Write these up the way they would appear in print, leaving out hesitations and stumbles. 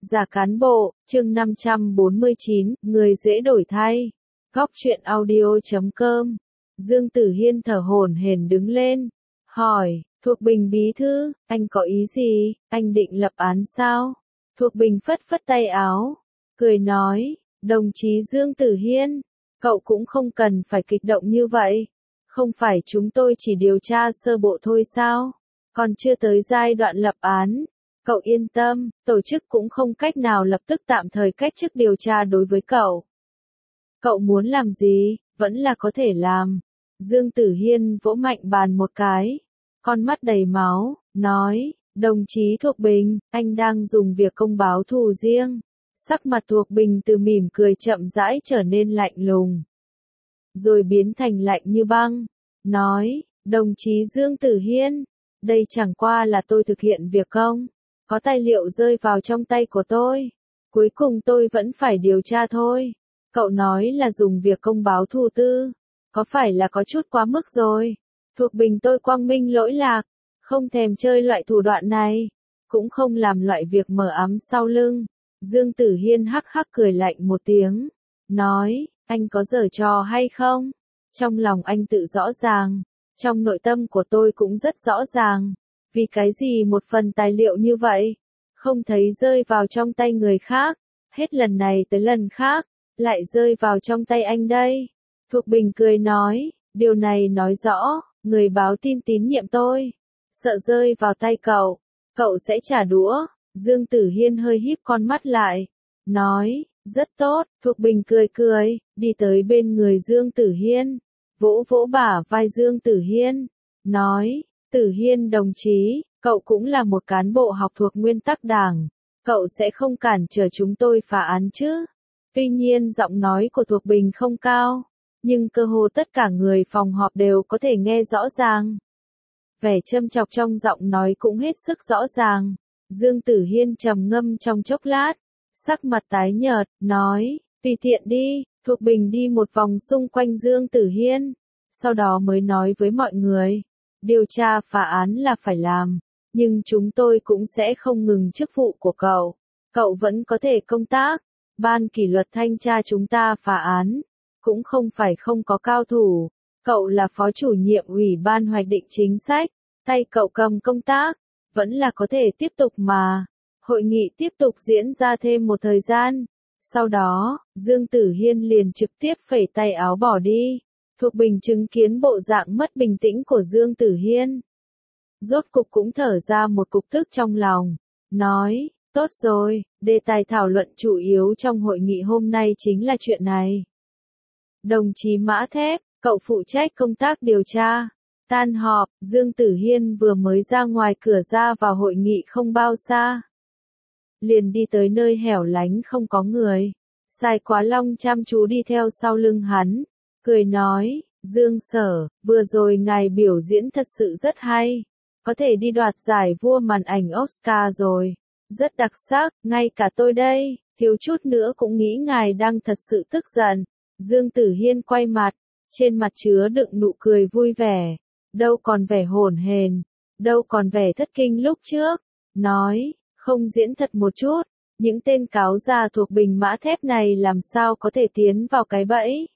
Giả cán bộ, chương 549, người dễ đổi thay. Góc truyện audio.com. Dương Tử Hiên thở hổn hển đứng lên, hỏi, Thuộc Bình bí thư, anh có ý gì, anh định lập án sao? Thuộc Bình phất phất tay áo, cười nói, đồng chí Dương Tử Hiên, cậu cũng không cần phải kích động như vậy. Không phải chúng tôi chỉ điều tra sơ bộ thôi sao? Còn chưa tới giai đoạn lập án. Cậu yên tâm, tổ chức cũng không cách nào lập tức tạm thời cách chức điều tra đối với cậu. Cậu muốn làm gì, vẫn là có thể làm. Dương Tử Hiên vỗ mạnh bàn một cái, con mắt đầy máu, nói, đồng chí Thuộc Bình, anh đang dùng việc công báo thù riêng. Sắc mặt Thuộc Bình từ mỉm cười chậm rãi trở nên lạnh lùng, rồi biến thành lạnh như băng, nói, đồng chí Dương Tử Hiên, đây chẳng qua là tôi thực hiện việc công. Có tài liệu rơi vào trong tay của tôi. Cuối cùng tôi vẫn phải điều tra thôi. Cậu nói là dùng việc công báo thù tư. Có phải là có chút quá mức rồi? Thuộc Bình tôi quang minh lỗi lạc. Không thèm chơi loại thủ đoạn này. Cũng không làm loại việc mờ ám sau lưng. Dương Tử Hiên hắc hắc cười lạnh một tiếng. Nói, anh có giở trò hay không? Trong lòng anh tự rõ ràng. Trong nội tâm của tôi cũng rất rõ ràng. Vì cái gì một phần tài liệu như vậy, không thấy rơi vào trong tay người khác, hết lần này tới lần khác, lại rơi vào trong tay anh đây. Thuộc Bình cười nói, điều này nói rõ, người báo tin tín nhiệm tôi, sợ rơi vào tay cậu, cậu sẽ trả đũa. Dương Tử Hiên hơi híp con mắt lại, nói, rất tốt. Thuộc Bình cười cười, đi tới bên người Dương Tử Hiên, vỗ vỗ bả vai Dương Tử Hiên, nói, Tử Hiên đồng chí, cậu cũng là một cán bộ học thuộc nguyên tắc đảng, cậu sẽ không cản trở chúng tôi phá án chứ? Tuy nhiên giọng nói của Thuộc Bình không cao, nhưng cơ hồ tất cả người phòng họp đều có thể nghe rõ ràng. Vẻ châm chọc trong giọng nói cũng hết sức rõ ràng. Dương Tử Hiên trầm ngâm trong chốc lát, sắc mặt tái nhợt, nói, tùy tiện đi. Thuộc Bình đi một vòng xung quanh Dương Tử Hiên, sau đó mới nói với mọi người. Điều tra phá án là phải làm, nhưng chúng tôi cũng sẽ không ngừng chức vụ của cậu. Cậu vẫn có thể công tác. Ban kỷ luật thanh tra chúng ta phá án, cũng không phải không có cao thủ. Cậu là phó chủ nhiệm ủy ban hoạch định chính sách, tay cậu cầm công tác, vẫn là có thể tiếp tục mà. Hội nghị tiếp tục diễn ra thêm một thời gian. Sau đó, Dương Tử Hiên liền trực tiếp phẩy tay áo bỏ đi. Thuộc Bình chứng kiến bộ dạng mất bình tĩnh của Dương Tử Hiên, rốt cục cũng thở ra một cục tức trong lòng, nói, tốt rồi, đề tài thảo luận chủ yếu trong hội nghị hôm nay chính là chuyện này. Đồng chí Mã Thép, cậu phụ trách công tác điều tra. Tan họp, Dương Tử Hiên vừa mới ra ngoài cửa ra vào hội nghị không bao xa, liền đi tới nơi hẻo lánh không có người. Sài Quá Long chăm chú đi theo sau lưng hắn, cười nói, Dương Sở, vừa rồi ngài biểu diễn thật sự rất hay, có thể đi đoạt giải vua màn ảnh Oscar rồi, rất đặc sắc, ngay cả tôi đây, thiếu chút nữa cũng nghĩ ngài đang thật sự tức giận. Dương Tử Hiên quay mặt, trên mặt chứa đựng nụ cười vui vẻ, đâu còn vẻ hổn hển, đâu còn vẻ thất kinh lúc trước, nói, không diễn thật một chút, những tên cáo già Thuộc Bình Mã Thép này làm sao có thể tiến vào cái bẫy.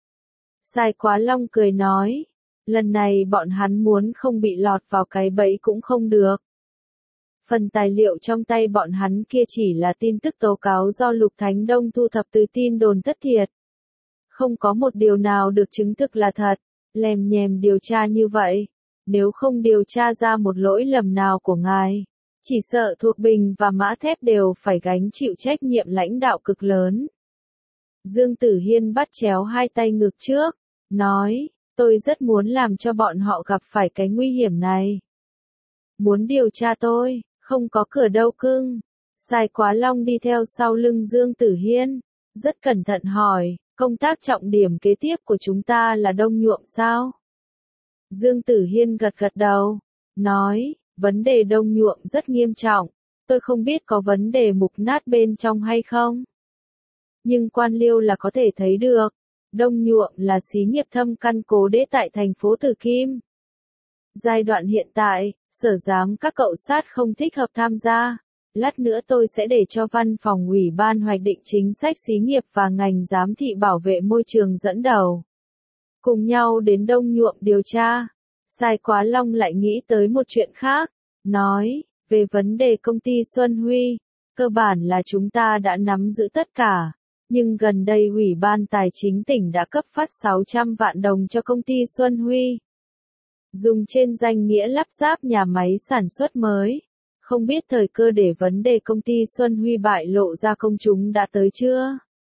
Sài Quá Long cười nói, lần này bọn hắn muốn không bị lọt vào cái bẫy cũng không được. Phần tài liệu trong tay bọn hắn kia chỉ là tin tức tố cáo do Lục Thánh Đông thu thập từ tin đồn thất thiệt. Không có một điều nào được chứng thực là thật, lèm nhèm điều tra như vậy. Nếu không điều tra ra một lỗi lầm nào của ngài, chỉ sợ Thuộc Bình và Mã Thép đều phải gánh chịu trách nhiệm lãnh đạo cực lớn. Dương Tử Hiên bắt chéo hai tay ngực trước, nói, tôi rất muốn làm cho bọn họ gặp phải cái nguy hiểm này. Muốn điều tra tôi, không có cửa đâu cưng. Sài Quá Long đi theo sau lưng Dương Tử Hiên, rất cẩn thận hỏi, công tác trọng điểm kế tiếp của chúng ta là đông nhuộm sao? Dương Tử Hiên gật gật đầu, nói, vấn đề đông nhuộm rất nghiêm trọng, tôi không biết có vấn đề mục nát bên trong hay không. Nhưng quan liêu là có thể thấy được, đông nhuộm là xí nghiệp thâm căn cố đế tại thành phố Từ Kim. Giai đoạn hiện tại, sở giám các cậu sát không thích hợp tham gia, lát nữa tôi sẽ để cho văn phòng ủy ban hoạch định chính sách xí nghiệp và ngành giám thị bảo vệ môi trường dẫn đầu. Cùng nhau đến Đông Nhuộm điều tra. Sai Quá Long lại nghĩ tới một chuyện khác, nói, về vấn đề công ty Xuân Huy, cơ bản là chúng ta đã nắm giữ tất cả, nhưng gần đây Ủy ban Tài chính tỉnh đã cấp phát 600 vạn đồng cho công ty Xuân Huy. Dùng trên danh nghĩa lắp ráp nhà máy sản xuất mới. Không biết thời cơ để vấn đề công ty Xuân Huy bại lộ ra công chúng đã tới chưa?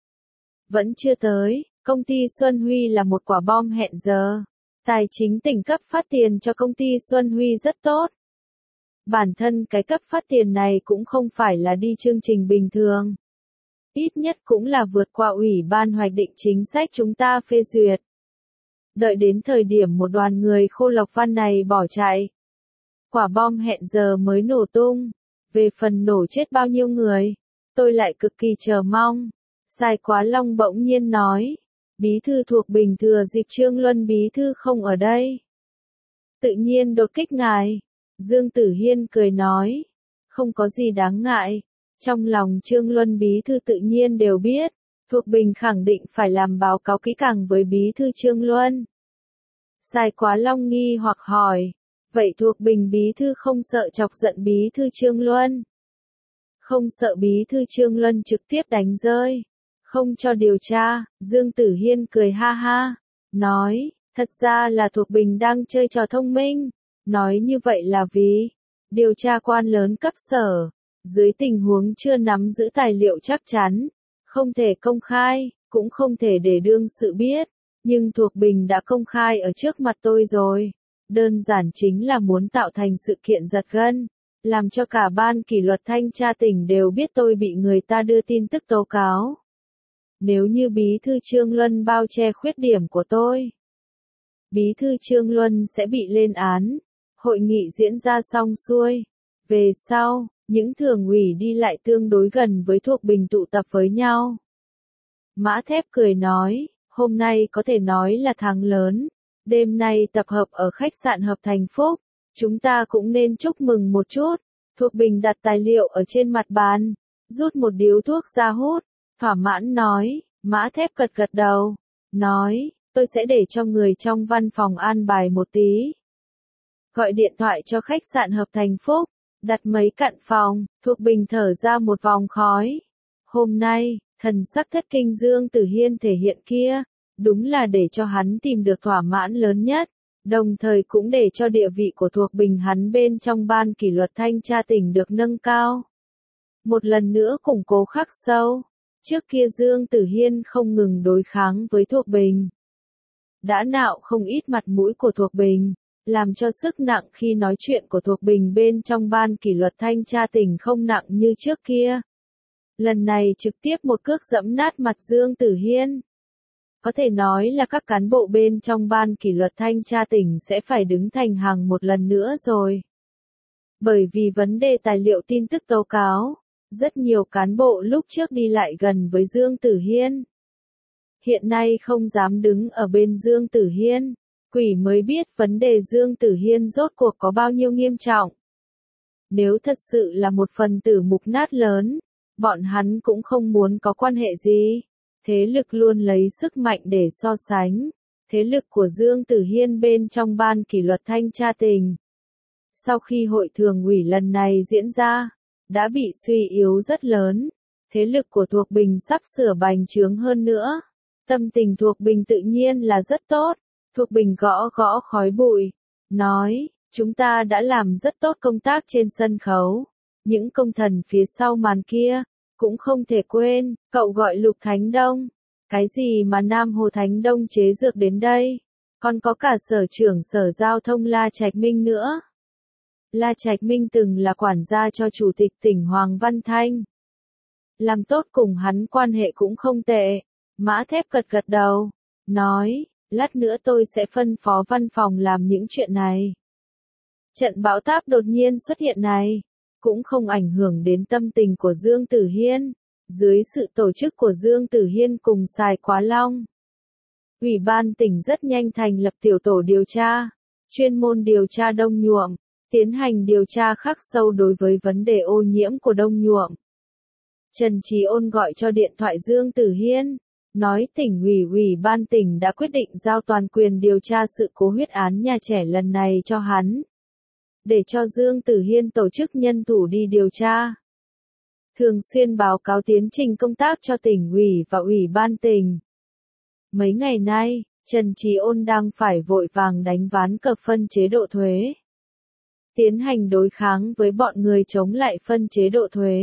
Vẫn chưa tới, công ty Xuân Huy là một quả bom hẹn giờ. Tài chính tỉnh cấp phát tiền cho công ty Xuân Huy rất tốt. Bản thân cái cấp phát tiền này cũng không phải là đi chương trình bình thường. Ít nhất cũng là vượt qua Ủy ban hoạch định chính sách chúng ta phê duyệt. Đợi đến thời điểm một đoàn người khô lộc văn này bỏ chạy. Quả bom hẹn giờ mới nổ tung. Về phần nổ chết bao nhiêu người, tôi lại cực kỳ chờ mong. Sai Quá Long bỗng nhiên nói. Bí thư thuộc Bình thừa dịp Trương Luân bí thư không ở đây. Tự nhiên đột kích ngài. Dương Tử Hiên cười nói. Không có gì đáng ngại. Trong lòng Trương Luân bí thư tự nhiên đều biết. Thuộc Bình khẳng định phải làm báo cáo kỹ càng với bí thư Trương Luân. Sai Quá Long nghi hoặc hỏi. Vậy thuộc Bình bí thư không sợ chọc giận bí thư Trương Luân? Không sợ bí thư Trương Luân trực tiếp đánh rơi? Không cho điều tra? Dương Tử Hiên cười ha ha. Nói, thật ra là thuộc Bình đang chơi trò thông minh. Nói như vậy là vì, điều tra quan lớn cấp sở, dưới tình huống chưa nắm giữ tài liệu chắc chắn, không thể công khai, cũng không thể để đương sự biết. Nhưng thuộc Bình đã công khai ở trước mặt tôi rồi. Đơn giản chính là muốn tạo thành sự kiện giật gân, làm cho cả ban kỷ luật thanh tra tỉnh đều biết tôi bị người ta đưa tin tức tố cáo. Nếu như bí thư Trương Luân bao che khuyết điểm của tôi, bí thư Trương Luân sẽ bị lên án. Hội nghị diễn ra xong xuôi. Về sau, những thường ủy đi lại tương đối gần với thuộc Bình tụ tập với nhau. Mã Thép cười nói, hôm nay có thể nói là tháng lớn. Đêm nay tập hợp ở khách sạn Hợp Thành Phúc, chúng ta cũng nên chúc mừng một chút. Thuộc Bình đặt tài liệu ở trên mặt bàn, rút một điếu thuốc ra hút, thỏa mãn nói. Mã Thép gật gật đầu, nói, tôi sẽ để cho người trong văn phòng an bài một tí. Gọi điện thoại cho khách sạn Hợp Thành Phúc, đặt mấy cặn phòng. Thuộc Bình thở ra một vòng khói. Hôm nay, thần sắc thất kinh Dương Tử Hiên thể hiện kia, đúng là để cho hắn tìm được thỏa mãn lớn nhất, đồng thời cũng để cho địa vị của thuộc Bình hắn bên trong ban kỷ luật thanh tra tỉnh được nâng cao. Một lần nữa củng cố khắc sâu. Trước kia Dương Tử Hiên không ngừng đối kháng với thuộc Bình. Đã nạo không ít mặt mũi của thuộc Bình, làm cho sức nặng khi nói chuyện của thuộc Bình bên trong ban kỷ luật thanh tra tỉnh không nặng như trước kia. Lần này trực tiếp một cước giẫm nát mặt Dương Tử Hiên. Có thể nói là các cán bộ bên trong ban kỷ luật thanh tra tỉnh sẽ phải đứng thành hàng một lần nữa rồi. Bởi vì vấn đề tài liệu tin tức tố cáo, rất nhiều cán bộ lúc trước đi lại gần với Dương Tử Hiên. Hiện nay không dám đứng ở bên Dương Tử Hiên, quỷ mới biết vấn đề Dương Tử Hiên rốt cuộc có bao nhiêu nghiêm trọng. Nếu thật sự là một phần tử mục nát lớn, bọn hắn cũng không muốn có quan hệ gì. Thế lực luôn lấy sức mạnh để so sánh. Thế lực của Dương Tử Hiên bên trong ban kỷ luật thanh tra tỉnh. Sau khi hội thường ủy lần này diễn ra, đã bị suy yếu rất lớn. Thế lực của thuộc Bình sắp sửa bành trướng hơn nữa. Tâm tình thuộc Bình tự nhiên là rất tốt. Thuộc Bình gõ gõ khói bụi. Nói, chúng ta đã làm rất tốt công tác trên sân khấu. Những công thần phía sau màn kia, cũng không thể quên, cậu gọi Lục Thánh Đông. Cái gì mà Nam Hồ Thánh Đông chế dược đến đây? Còn có cả sở trưởng sở giao thông La Trạch Minh nữa. La Trạch Minh từng là quản gia cho chủ tịch tỉnh Hoàng Văn Thanh. Làm tốt cùng hắn quan hệ cũng không tệ. Mã Thép gật gật đầu, nói, lát nữa tôi sẽ phân phó văn phòng làm những chuyện này. Trận bão táp đột nhiên xuất hiện này, cũng không ảnh hưởng đến tâm tình của Dương Tử Hiên. Dưới sự tổ chức của Dương Tử Hiên cùng Sai Quá Long, Ủy ban tỉnh rất nhanh thành lập tiểu tổ điều tra, chuyên môn điều tra Đông Nhuộm, tiến hành điều tra khắc sâu đối với vấn đề ô nhiễm của Đông Nhuộm. Trần Trí Ôn gọi cho điện thoại Dương Tử Hiên, nói tỉnh ủy ban tỉnh đã quyết định giao toàn quyền điều tra sự cố huyết án nhà trẻ lần này cho hắn, để cho Dương Tử Hiên tổ chức nhân thủ đi điều tra. Thường xuyên báo cáo tiến trình công tác cho tỉnh ủy và ủy ban tỉnh. Mấy ngày nay, Trần Trí Ôn đang phải vội vàng đánh ván cờ phân chế độ thuế, tiến hành đối kháng với bọn người chống lại phân chế độ thuế.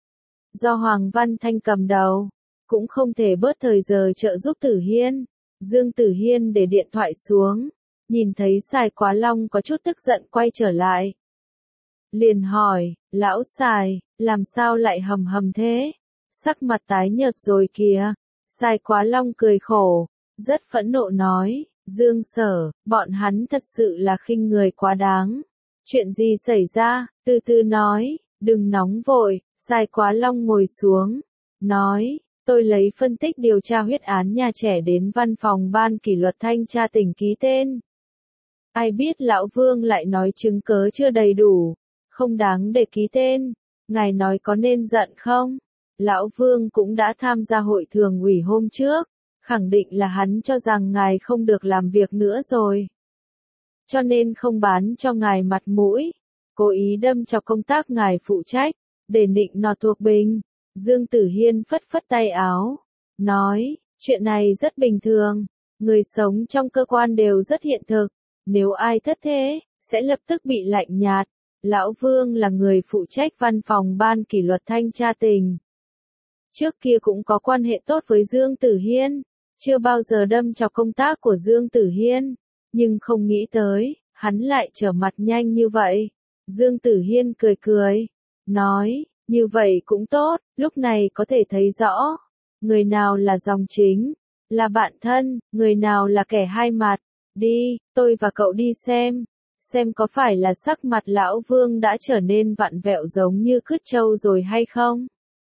Do Hoàng Văn Thanh cầm đầu, cũng không thể bớt thời giờ trợ giúp Tử Hiên. Dương Tử Hiên để điện thoại xuống, nhìn thấy Sài Quá Long có chút tức giận quay trở lại. Liền hỏi, lão Sài, làm sao lại hầm hầm thế? Sắc mặt tái nhợt rồi kìa. Sài Quá Long cười khổ, rất phẫn nộ nói, Dương Sở, bọn hắn thật sự là khinh người quá đáng. Chuyện gì xảy ra, từ từ nói, đừng nóng vội. Sài Quá Long ngồi xuống, nói, tôi lấy phân tích điều tra huyết án nhà trẻ đến văn phòng ban kỷ luật thanh tra tỉnh ký tên. Ai biết lão Vương lại nói chứng cớ chưa đầy đủ, không đáng để ký tên, ngài nói có nên giận không? Lão Vương cũng đã tham gia hội thường ủy hôm trước, khẳng định là hắn cho rằng ngài không được làm việc nữa rồi. Cho nên không bán cho ngài mặt mũi, cố ý đâm cho công tác ngài phụ trách, để nịnh nọt thuộc bình. Dương Tử Hiên phất phất tay áo, nói, chuyện này rất bình thường, người sống trong cơ quan đều rất hiện thực, nếu ai thất thế, sẽ lập tức bị lạnh nhạt. Lão Vương là người phụ trách văn phòng ban kỷ luật thanh tra tỉnh. Trước kia cũng có quan hệ tốt với Dương Tử Hiên, chưa bao giờ đâm cho công tác của Dương Tử Hiên, nhưng không nghĩ tới, hắn lại trở mặt nhanh như vậy. Dương Tử Hiên cười cười, nói, như vậy cũng tốt, lúc này có thể thấy rõ, người nào là dòng chính, là bạn thân, người nào là kẻ hai mặt. Đi, tôi và cậu đi xem có phải là sắc mặt lão Vương đã trở nên vặn vẹo giống như cứt trâu rồi hay không?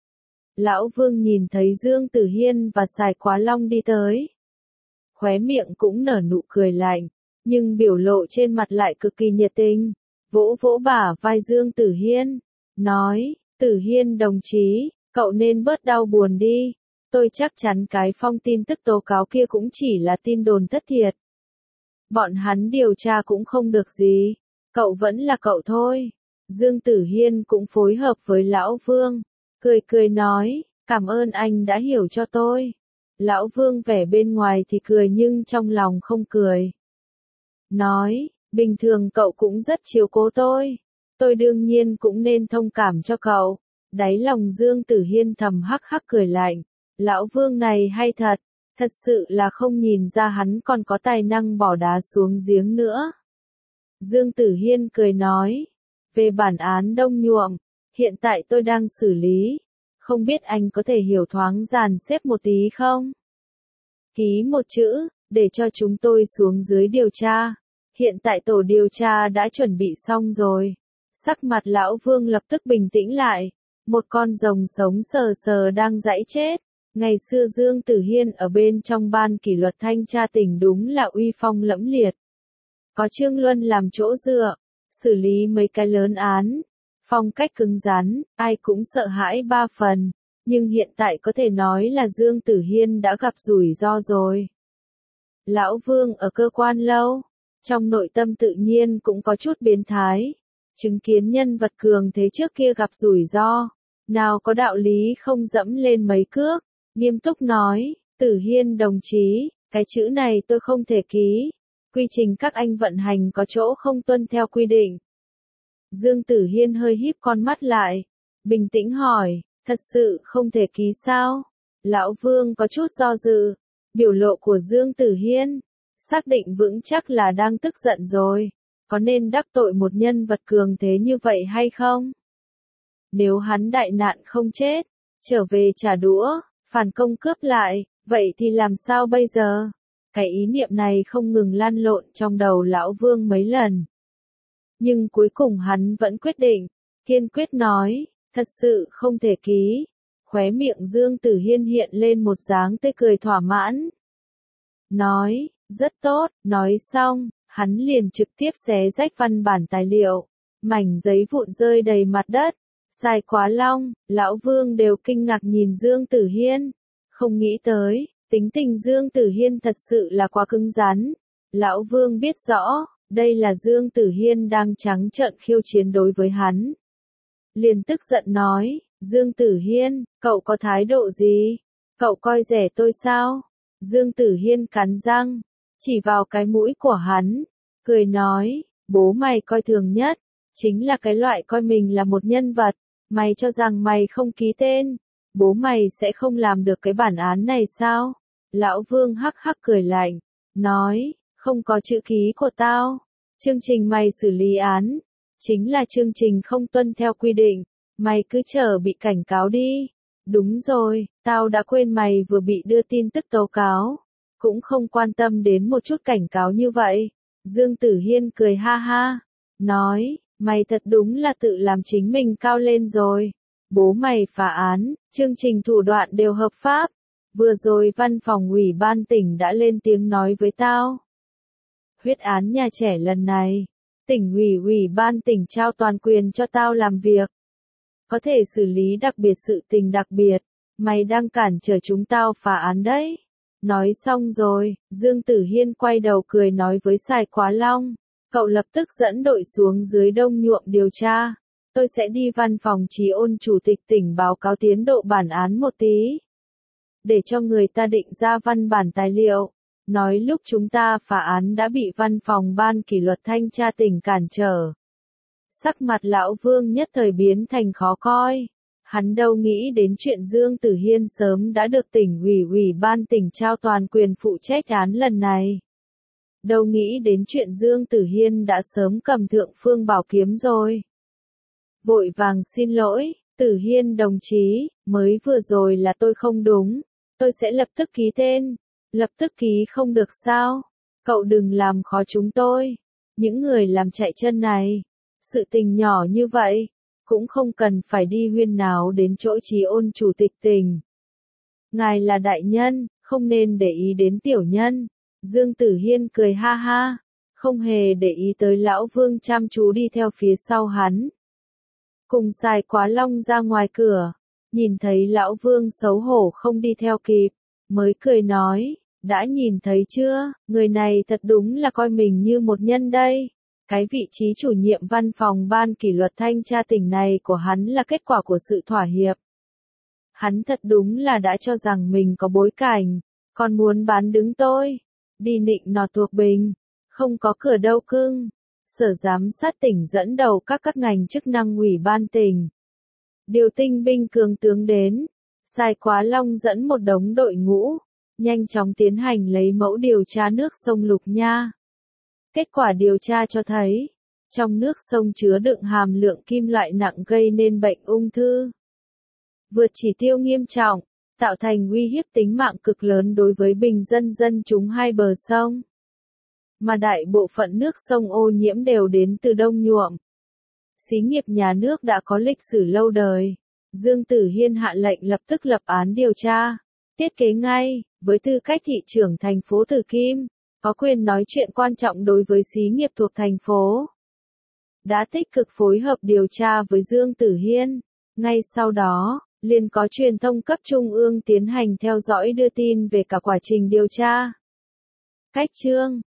Lão Vương nhìn thấy Dương Tử Hiên và Sài Quá Long đi tới, khóe miệng cũng nở nụ cười lạnh, nhưng biểu lộ trên mặt lại cực kỳ nhiệt tình, vỗ vỗ bả vai Dương Tử Hiên, nói, Tử Hiên đồng chí, cậu nên bớt đau buồn đi, tôi chắc chắn cái phong tin tức tố cáo kia cũng chỉ là tin đồn thất thiệt. Bọn hắn điều tra cũng không được gì, cậu vẫn là cậu thôi. Dương Tử Hiên cũng phối hợp với Lão Vương, cười cười nói, cảm ơn anh đã hiểu cho tôi. Lão Vương vẻ bên ngoài thì cười nhưng trong lòng không cười. Nói, bình thường cậu cũng rất chiếu cố tôi đương nhiên cũng nên thông cảm cho cậu. Đáy lòng Dương Tử Hiên thầm hắc hắc cười lạnh, Lão Vương này hay thật. Thật sự là không nhìn ra hắn còn có tài năng bỏ đá xuống giếng nữa. Dương Tử Hiên cười nói, về bản án Đông Nhuộm, hiện tại tôi đang xử lý, không biết anh có thể hiểu thoáng dàn xếp một tí không? Ký một chữ, để cho chúng tôi xuống dưới điều tra. Hiện tại tổ điều tra đã chuẩn bị xong rồi. Sắc mặt Lão Vương lập tức bình tĩnh lại, một con rồng sống sờ sờ đang giãy chết. Ngày xưa Dương Tử Hiên ở bên trong ban kỷ luật thanh tra tỉnh đúng là uy phong lẫm liệt. Có Trương Luân làm chỗ dựa, xử lý mấy cái lớn án, phong cách cứng rắn, ai cũng sợ hãi ba phần, nhưng hiện tại có thể nói là Dương Tử Hiên đã gặp rủi ro rồi. Lão Vương ở cơ quan lâu, trong nội tâm tự nhiên cũng có chút biến thái, chứng kiến nhân vật cường thế trước kia gặp rủi ro, nào có đạo lý không dẫm lên mấy cước. Nghiêm túc nói, Tử Hiên đồng chí, cái chữ này tôi không thể ký, quy trình các anh vận hành có chỗ không tuân theo quy định. Dương Tử Hiên hơi híp con mắt lại, bình tĩnh hỏi, thật sự không thể ký sao? Lão Vương có chút do dự, biểu lộ của Dương Tử Hiên, xác định vững chắc là đang tức giận rồi, có nên đắc tội một nhân vật cường thế như vậy hay không? Nếu hắn đại nạn không chết, trở về trả đũa, phản công cướp lại, vậy thì làm sao bây giờ? Cái ý niệm này không ngừng lăn lộn trong đầu Lão Vương mấy lần. Nhưng cuối cùng hắn vẫn quyết định, kiên quyết nói, thật sự không thể ký. Khóe miệng Dương Tử Hiên hiện lên một dáng tươi cười thỏa mãn. Nói, rất tốt, nói xong, hắn liền trực tiếp xé rách văn bản tài liệu, mảnh giấy vụn rơi đầy mặt đất. Sai Quá Long, Lão Vương đều kinh ngạc nhìn Dương Tử Hiên. Không nghĩ tới, tính tình Dương Tử Hiên thật sự là quá cứng rắn. Lão Vương biết rõ, đây là Dương Tử Hiên đang trắng trợn khiêu chiến đối với hắn. Liền tức giận nói, Dương Tử Hiên, cậu có thái độ gì? Cậu coi rẻ tôi sao? Dương Tử Hiên cắn răng, chỉ vào cái mũi của hắn, cười nói, bố mày coi thường nhất, chính là cái loại coi mình là một nhân vật, mày cho rằng mày không ký tên, bố mày sẽ không làm được cái bản án này sao? Lão Vương hắc hắc cười lạnh, nói, không có chữ ký của tao, chương trình mày xử lý án, chính là chương trình không tuân theo quy định, mày cứ chờ bị cảnh cáo đi. Đúng rồi, tao đã quên mày vừa bị đưa tin tức tố cáo, cũng không quan tâm đến một chút cảnh cáo như vậy. Dương Tử Hiên cười ha ha, nói, mày thật đúng là tự làm chính mình cao lên rồi. Bố mày phá án, chương trình thủ đoạn đều hợp pháp. Vừa rồi văn phòng ủy ban tỉnh đã lên tiếng nói với tao. Huyết án nhà trẻ lần này, tỉnh ủy ban tỉnh trao toàn quyền cho tao làm việc. Có thể xử lý đặc biệt sự tình đặc biệt, mày đang cản trở chúng tao phá án đấy. Nói xong rồi, Dương Tử Hiên quay đầu cười nói với Sai Quá Long, cậu lập tức dẫn đội xuống dưới Đông Nhuộm điều tra. Tôi sẽ đi văn phòng Trí Ôn Chủ tịch tỉnh báo cáo tiến độ bản án một tí. Để cho người ta định ra văn bản tài liệu. Nói lúc chúng ta phá án đã bị văn phòng ban kỷ luật thanh tra tỉnh cản trở. Sắc mặt Lão Vương nhất thời biến thành khó coi. Hắn đâu nghĩ đến chuyện Dương Tử Hiên sớm đã được tỉnh ủy ban tỉnh trao toàn quyền phụ trách án lần này. Đâu nghĩ đến chuyện Dương Tử Hiên đã sớm cầm thượng phương bảo kiếm rồi. Vội vàng xin lỗi, Tử Hiên đồng chí, mới vừa rồi là tôi không đúng, tôi sẽ lập tức ký tên. Lập tức ký không được sao? Cậu đừng làm khó chúng tôi. Những người làm chạy chân này, sự tình nhỏ như vậy, cũng không cần phải đi huyên náo đến chỗ Trí Ôn Chủ tịch tỉnh. Ngài là đại nhân, không nên để ý đến tiểu nhân. Dương Tử Hiên cười ha ha, không hề để ý tới Lão Vương chăm chú đi theo phía sau hắn. Cùng Sai Quá Long ra ngoài cửa, nhìn thấy Lão Vương xấu hổ không đi theo kịp, mới cười nói, đã nhìn thấy chưa, người này thật đúng là coi mình như một nhân đây. Cái vị trí chủ nhiệm văn phòng ban kỷ luật thanh tra tỉnh này của hắn là kết quả của sự thỏa hiệp. Hắn thật đúng là đã cho rằng mình có bối cảnh, còn muốn bán đứng tôi. Đi nịnh nọt thuộc bình, không có cửa đâu cưng. Sở giám sát tỉnh dẫn đầu các ngành chức năng ủy ban tỉnh. Điều tinh binh cường tướng đến. Sai Quá Long dẫn một đống đội ngũ, nhanh chóng tiến hành lấy mẫu điều tra nước sông Lục Nha. Kết quả điều tra cho thấy, trong nước sông chứa đựng hàm lượng kim loại nặng gây nên bệnh ung thư. Vượt chỉ tiêu nghiêm trọng, tạo thành uy hiếp tính mạng cực lớn đối với bình dân chúng hai bờ sông. Mà đại bộ phận nước sông ô nhiễm đều đến từ Đông Nhuộm. Xí nghiệp nhà nước đã có lịch sử lâu đời. Dương Tử Hiên hạ lệnh lập tức lập án điều tra, thiết kế ngay, với tư cách thị trưởng thành phố Tử Kim, có quyền nói chuyện quan trọng đối với xí nghiệp thuộc thành phố. Đã tích cực phối hợp điều tra với Dương Tử Hiên. Ngay sau đó, liền có truyền thông cấp trung ương tiến hành theo dõi đưa tin về cả quá trình điều tra. Cách chương